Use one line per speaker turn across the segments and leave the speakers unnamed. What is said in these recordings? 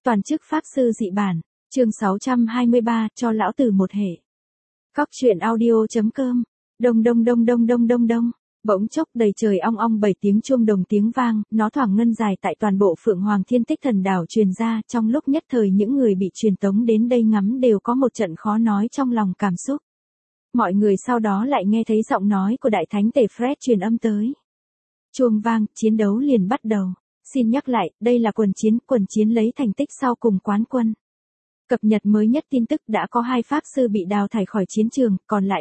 Toàn chức pháp sư dị bản, chương 623, cho lão tử một hệ. Cóc truyện audio.com, đông đông đông đông đông đông đông, bỗng chốc đầy trời ong ong 7 tiếng chuông đồng tiếng vang, nó thoảng ngân dài tại toàn bộ Phượng Hoàng Thiên Tích Thần Đảo truyền ra, trong lúc nhất thời những người bị truyền tống đến đây ngắm đều có một trận khó nói trong lòng cảm xúc. Mọi người sau đó lại nghe thấy giọng nói của Đại Thánh Tề Fred truyền âm tới. Chuông vang, chiến đấu liền bắt đầu. Xin nhắc lại, đây là quần chiến lấy thành tích sau cùng quán quân. Cập nhật mới nhất tin tức đã có 2 pháp sư bị đào thải khỏi chiến trường, còn lại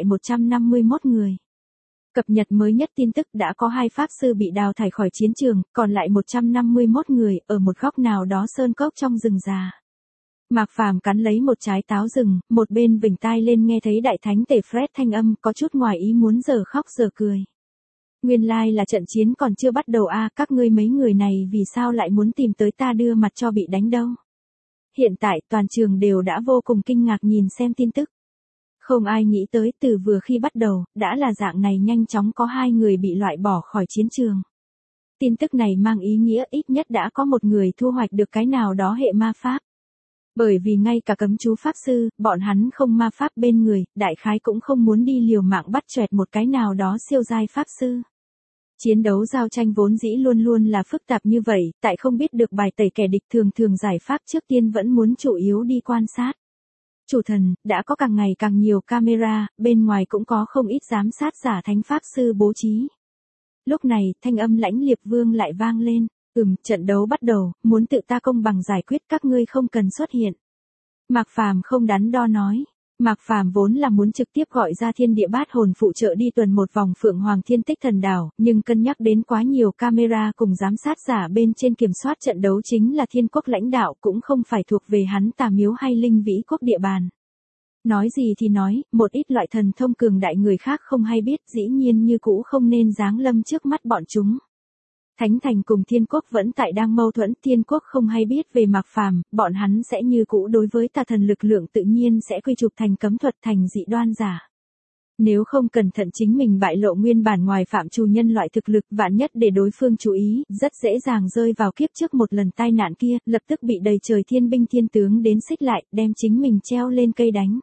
151 người. Cập nhật mới nhất tin tức đã có 2 pháp sư bị đào thải khỏi chiến trường, còn lại 151 người, ở một góc nào đó sơn cốc trong rừng già. Mạc Phàm cắn lấy một trái táo rừng, một bên vểnh tai lên nghe thấy Đại Thánh Tề Fred thanh âm có chút ngoài ý muốn giờ khóc giờ cười. Nguyên lai là trận chiến còn chưa bắt đầu a, các ngươi mấy người này vì sao lại muốn tìm tới ta đưa mặt cho bị đánh đâu. Hiện tại toàn trường đều đã vô cùng kinh ngạc nhìn xem tin tức. Không ai nghĩ tới từ vừa khi bắt đầu, đã là dạng này nhanh chóng có 2 người bị loại bỏ khỏi chiến trường. Tin tức này mang ý nghĩa ít nhất đã có một người thu hoạch được cái nào đó hệ ma pháp. Bởi vì ngay cả cấm chú pháp sư, bọn hắn không ma pháp bên người, đại khái cũng không muốn đi liều mạng bắt choẹt một cái nào đó siêu giai pháp sư. Chiến đấu giao tranh vốn dĩ luôn luôn là phức tạp như vậy, tại không biết được bài tẩy kẻ địch thường giải pháp trước tiên vẫn muốn chủ yếu đi quan sát. Chủ thần, đã có càng ngày càng nhiều camera, bên ngoài cũng có không ít giám sát giả thánh pháp sư bố trí. Lúc này, thanh âm lãnh liệt vương lại vang lên, trận đấu bắt đầu, muốn tự ta công bằng giải quyết các ngươi không cần xuất hiện. Mạc Phàm không đắn đo nói. Mạc Phàm vốn là muốn trực tiếp gọi ra thiên địa bát hồn phụ trợ đi tuần một vòng Phượng Hoàng Thiên Tích Thần Đảo, nhưng cân nhắc đến quá nhiều camera cùng giám sát giả bên trên kiểm soát trận đấu chính là thiên quốc lãnh đạo cũng không phải thuộc về hắn Tà Miếu hay Linh Vĩ quốc địa bàn. Nói gì thì nói, một ít loại thần thông cường đại người khác không hay biết dĩ nhiên như cũ không nên giáng lâm trước mắt bọn chúng. Thánh Thành cùng Thiên Quốc vẫn tại đang mâu thuẫn, Thiên Quốc không hay biết về Mạc Phàm, bọn hắn sẽ như cũ đối với tà thần lực lượng tự nhiên sẽ quy chụp thành cấm thuật thành dị đoan giả. Nếu không cẩn thận chính mình bại lộ nguyên bản ngoài phạm trù nhân loại thực lực vạn nhất để đối phương chú ý, rất dễ dàng rơi vào kiếp trước một lần tai nạn kia, lập tức bị đầy trời thiên binh thiên tướng đến xích lại, đem chính mình treo lên cây đánh.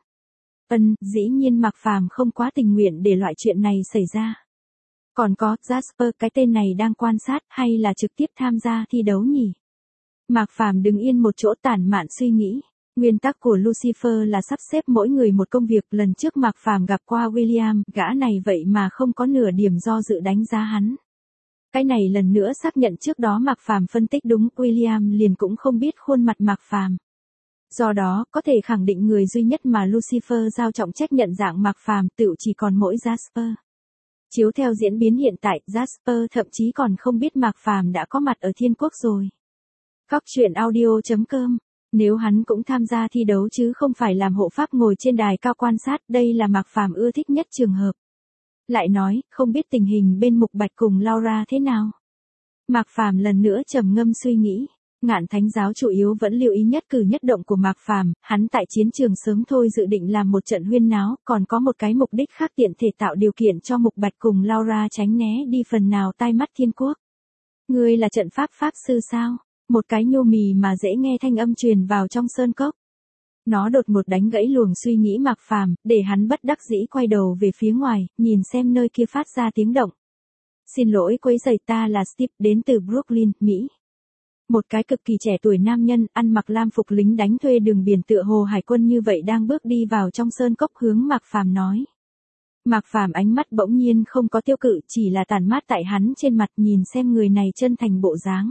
Dĩ nhiên Mạc Phàm không quá tình nguyện để loại chuyện này xảy ra. Còn có, Jasper cái tên này đang quan sát hay là trực tiếp tham gia thi đấu nhỉ? Mạc Phàm đứng yên một chỗ tản mạn suy nghĩ. Nguyên tắc của Lucifer là sắp xếp mỗi người một công việc. Lần trước Mạc Phàm gặp qua William, gã này vậy mà không có nửa điểm do dự đánh giá hắn. Cái này lần nữa xác nhận trước đó Mạc Phàm phân tích đúng, William liền cũng không biết khuôn mặt Mạc Phàm. Do đó, có thể khẳng định người duy nhất mà Lucifer giao trọng trách nhận dạng Mạc Phàm tựu chỉ còn mỗi Jasper. Chiếu theo diễn biến hiện tại, Jasper thậm chí còn không biết Mạc Phàm đã có mặt ở Thiên Quốc rồi. Cóc truyện audio.com, nếu hắn cũng tham gia thi đấu chứ không phải làm hộ pháp ngồi trên đài cao quan sát, đây là Mạc Phàm ưa thích nhất trường hợp. Lại nói, không biết tình hình bên Mục Bạch cùng Laura thế nào. Mạc Phàm lần nữa trầm ngâm suy nghĩ. Ngạn Thánh giáo chủ yếu vẫn lưu ý nhất cử nhất động của Mạc Phàm, hắn tại chiến trường sớm thôi dự định làm một trận huyên náo, còn có một cái mục đích khác tiện thể tạo điều kiện cho Mục Bạch cùng Laura tránh né đi phần nào tai mắt Thiên Quốc. Ngươi là trận pháp sư sao? Một cái nhô mì mà dễ nghe thanh âm truyền vào trong sơn cốc. Nó đột ngột đánh gãy luồng suy nghĩ Mạc Phàm, để hắn bất đắc dĩ quay đầu về phía ngoài, nhìn xem nơi kia phát ra tiếng động. Xin lỗi quấy rầy, ta là Steve đến từ Brooklyn, Mỹ. Một cái cực kỳ trẻ tuổi nam nhân, ăn mặc lam phục lính đánh thuê đường biển tựa hồ hải quân như vậy đang bước đi vào trong sơn cốc hướng Mạc Phàm nói. Mạc Phàm ánh mắt bỗng nhiên không có tiêu cự, chỉ là tàn mát tại hắn trên mặt nhìn xem người này chân thành bộ dáng.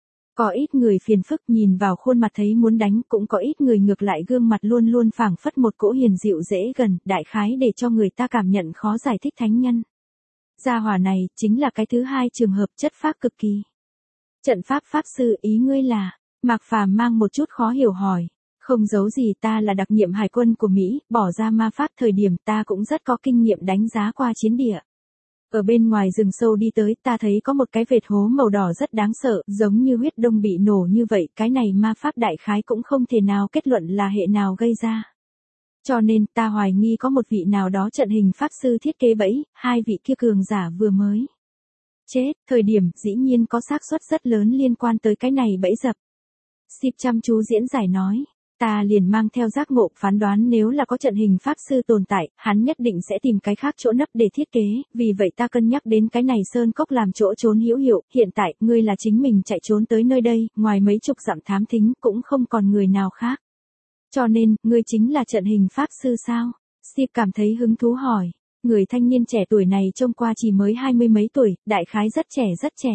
Có ít người phiền phức nhìn vào khuôn mặt thấy muốn đánh, cũng có ít người ngược lại gương mặt luôn luôn phảng phất một cỗ hiền dịu dễ gần, đại khái để cho người ta cảm nhận khó giải thích thánh nhân. Gia hỏa này, chính là cái thứ hai trường hợp chất phác cực kỳ. Trận pháp sư ý ngươi là, Mạc Phàm mang một chút khó hiểu hỏi. Không giấu gì, ta là đặc nhiệm hải quân của Mỹ, bỏ ra ma pháp thời điểm ta cũng rất có kinh nghiệm đánh giá qua chiến địa. Ở bên ngoài rừng sâu đi tới, ta thấy có một cái vệt hố màu đỏ rất đáng sợ, giống như huyết đông bị nổ như vậy, cái này ma pháp đại khái cũng không thể nào kết luận là hệ nào gây ra. Cho nên, ta hoài nghi có một vị nào đó trận hình pháp sư thiết kế bẫy, 2 vị kia cường giả vừa mới chết, thời điểm dĩ nhiên có xác suất rất lớn liên quan tới cái này bẫy dập. Sip chăm chú diễn giải nói. Ta liền mang theo giác ngộ phán đoán nếu là có trận hình pháp sư tồn tại, hắn nhất định sẽ tìm cái khác chỗ nấp để thiết kế, vì vậy ta cân nhắc đến cái này sơn cốc làm chỗ trốn hữu hiệu, hiện tại, ngươi là chính mình chạy trốn tới nơi đây, ngoài mấy chục dặm thám thính, cũng không còn người nào khác. Cho nên, ngươi chính là trận hình pháp sư sao? Sip cảm thấy hứng thú hỏi. Người thanh niên trẻ tuổi này trông qua chỉ mới 20 mấy tuổi, đại khái rất trẻ rất trẻ.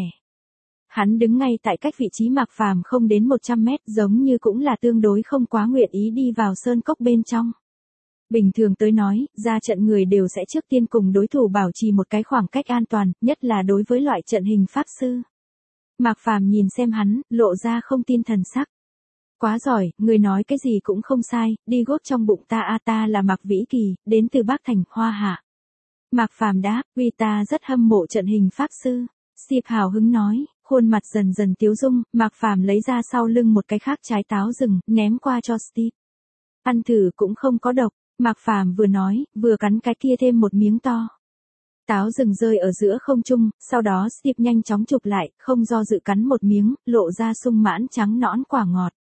Hắn đứng ngay tại cách vị trí Mạc Phàm không đến 100 mét, giống như cũng là tương đối không quá nguyện ý đi vào sơn cốc bên trong. Bình thường tới nói, ra trận người đều sẽ trước tiên cùng đối thủ bảo trì một cái khoảng cách an toàn, nhất là đối với loại trận hình pháp sư. Mạc Phàm nhìn xem hắn, lộ ra không tin thần sắc. Quá giỏi, người nói cái gì cũng không sai, đi gót trong bụng ta ta là Mạc Vĩ Kỳ, đến từ Bắc Thành, Hoa Hạ. Mạc Phàm đáp, vì ta rất hâm mộ trận hình pháp sư. Sip hào hứng nói, khuôn mặt dần dần tiếu dung, Mạc Phàm lấy ra sau lưng một cái khác trái táo rừng, ném qua cho Steve. Ăn thử cũng không có độc, Mạc Phàm vừa nói, vừa cắn cái kia thêm một miếng to. Táo rừng rơi ở giữa không trung, sau đó Steve nhanh chóng chụp lại, không do dự cắn một miếng, lộ ra sung mãn trắng nõn quả ngọt.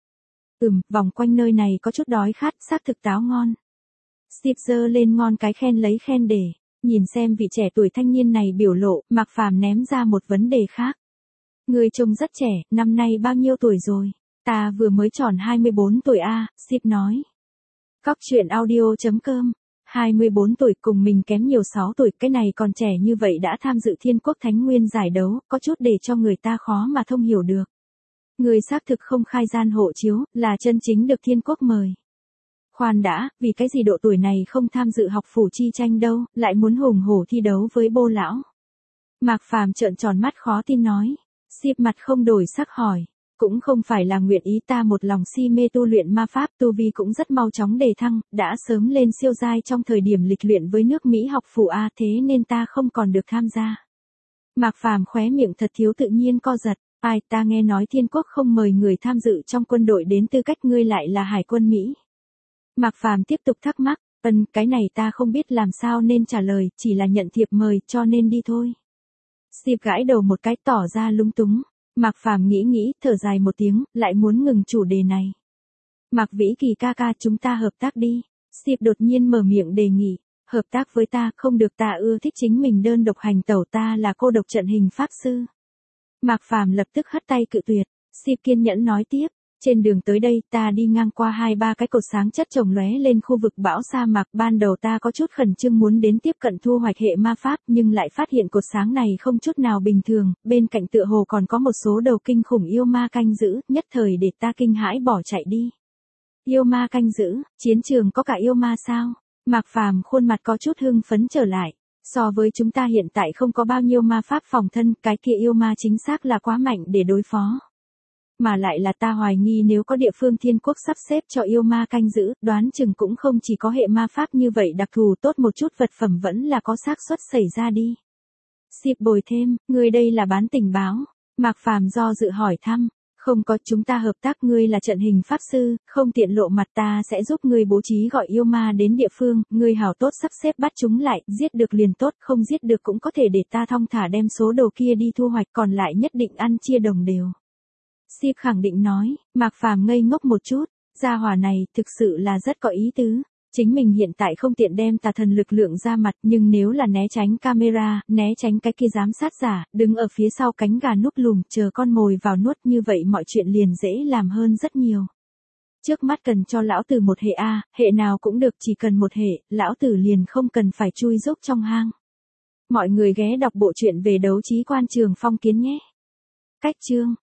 Vòng quanh nơi này có chút đói khát, xác thực táo ngon. Steve giơ lên ngon cái khen lấy khen để. Nhìn xem vị trẻ tuổi thanh niên này biểu lộ, Mạc Phàm ném ra một vấn đề khác. Người trông rất trẻ, năm nay bao nhiêu tuổi rồi? Ta vừa mới tròn 24 tuổi a, Sip nói. Cóc truyện audio.com. 24 tuổi cùng mình kém nhiều 6 tuổi, cái này còn trẻ như vậy đã tham dự Thiên Quốc Thánh Nguyên giải đấu, có chút để cho người ta khó mà thông hiểu được. Người xác thực không khai gian hộ chiếu, là chân chính được Thiên Quốc mời. Khoan đã, vì cái gì độ tuổi này không tham dự học phủ chi tranh đâu, lại muốn hùng hổ thi đấu với Bô lão. Mạc Phàm trợn tròn mắt khó tin nói. Sip mặt không đổi sắc hỏi. Cũng không phải là nguyện ý, ta một lòng si mê tu luyện ma pháp, tu vi cũng rất mau chóng đề thăng, đã sớm lên siêu giai trong thời điểm lịch luyện với nước Mỹ học phủ A, thế nên ta không còn được tham gia. Mạc Phàm khóe miệng thật thiếu tự nhiên co giật. Ai, ta nghe nói Thiên Quốc không mời người tham dự trong quân đội đến tư cách ngươi lại là hải quân Mỹ. Mạc Phàm tiếp tục thắc mắc, cái này ta không biết làm sao nên trả lời, chỉ là nhận thiệp mời cho nên đi thôi. Steve gãi đầu một cái tỏ ra lúng túng. Mạc Phàm nghĩ, thở dài một tiếng, lại muốn ngừng chủ đề này. Mạc Vĩ Kỳ ca ca, chúng ta hợp tác đi. Steve đột nhiên mở miệng đề nghị. Hợp tác với ta, không được, ta ưa thích chính mình đơn độc hành tẩu, ta là cô độc trận hình pháp sư. Mạc Phàm lập tức hất tay cự tuyệt. Steve kiên nhẫn nói tiếp. Trên đường tới đây, ta đi ngang qua 2-3 cái cột sáng chất chồng lóe lên khu vực bão sa mạc, ban đầu ta có chút khẩn trương muốn đến tiếp cận thu hoạch hệ ma pháp, nhưng lại phát hiện cột sáng này không chút nào bình thường, bên cạnh tựa hồ còn có một số đầu kinh khủng yêu ma canh giữ, nhất thời để ta kinh hãi bỏ chạy đi. Yêu ma canh giữ, chiến trường có cả yêu ma sao? Mạc Phàm khuôn mặt có chút hưng phấn trở lại. So với chúng ta hiện tại không có bao nhiêu ma pháp phòng thân, cái kia yêu ma chính xác là quá mạnh để đối phó. Mà lại là ta hoài nghi nếu có địa phương Thiên Quốc sắp xếp cho yêu ma canh giữ, đoán chừng cũng không chỉ có hệ ma pháp như vậy đặc thù, tốt một chút vật phẩm vẫn là có xác suất xảy ra đi. Sip bồi thêm, ngươi đây là bán tình báo. Mạc Phàm do dự hỏi thăm, không có, chúng ta hợp tác, ngươi là trận hình pháp sư, không tiện lộ mặt, ta sẽ giúp ngươi bố trí gọi yêu ma đến địa phương, ngươi hảo tốt sắp xếp bắt chúng lại, giết được liền tốt, không giết được cũng có thể để ta thong thả đem số đồ kia đi thu hoạch, còn lại nhất định ăn chia đồng đều. Sip khẳng định nói. Mạc Phàm ngây ngốc một chút, gia hỏa này thực sự là rất có ý tứ. Chính mình hiện tại không tiện đem tà thần lực lượng ra mặt, nhưng nếu là né tránh camera, né tránh cái kia giám sát giả, đứng ở phía sau cánh gà núp lùm, chờ con mồi vào nuốt, như vậy mọi chuyện liền dễ làm hơn rất nhiều. Trước mắt cần cho lão tử một hệ A, hệ nào cũng được, chỉ cần một hệ, lão tử liền không cần phải chui rúc trong hang. Mọi người ghé đọc bộ truyện về đấu trí quan Trường Phong Kiến nhé. Cách chương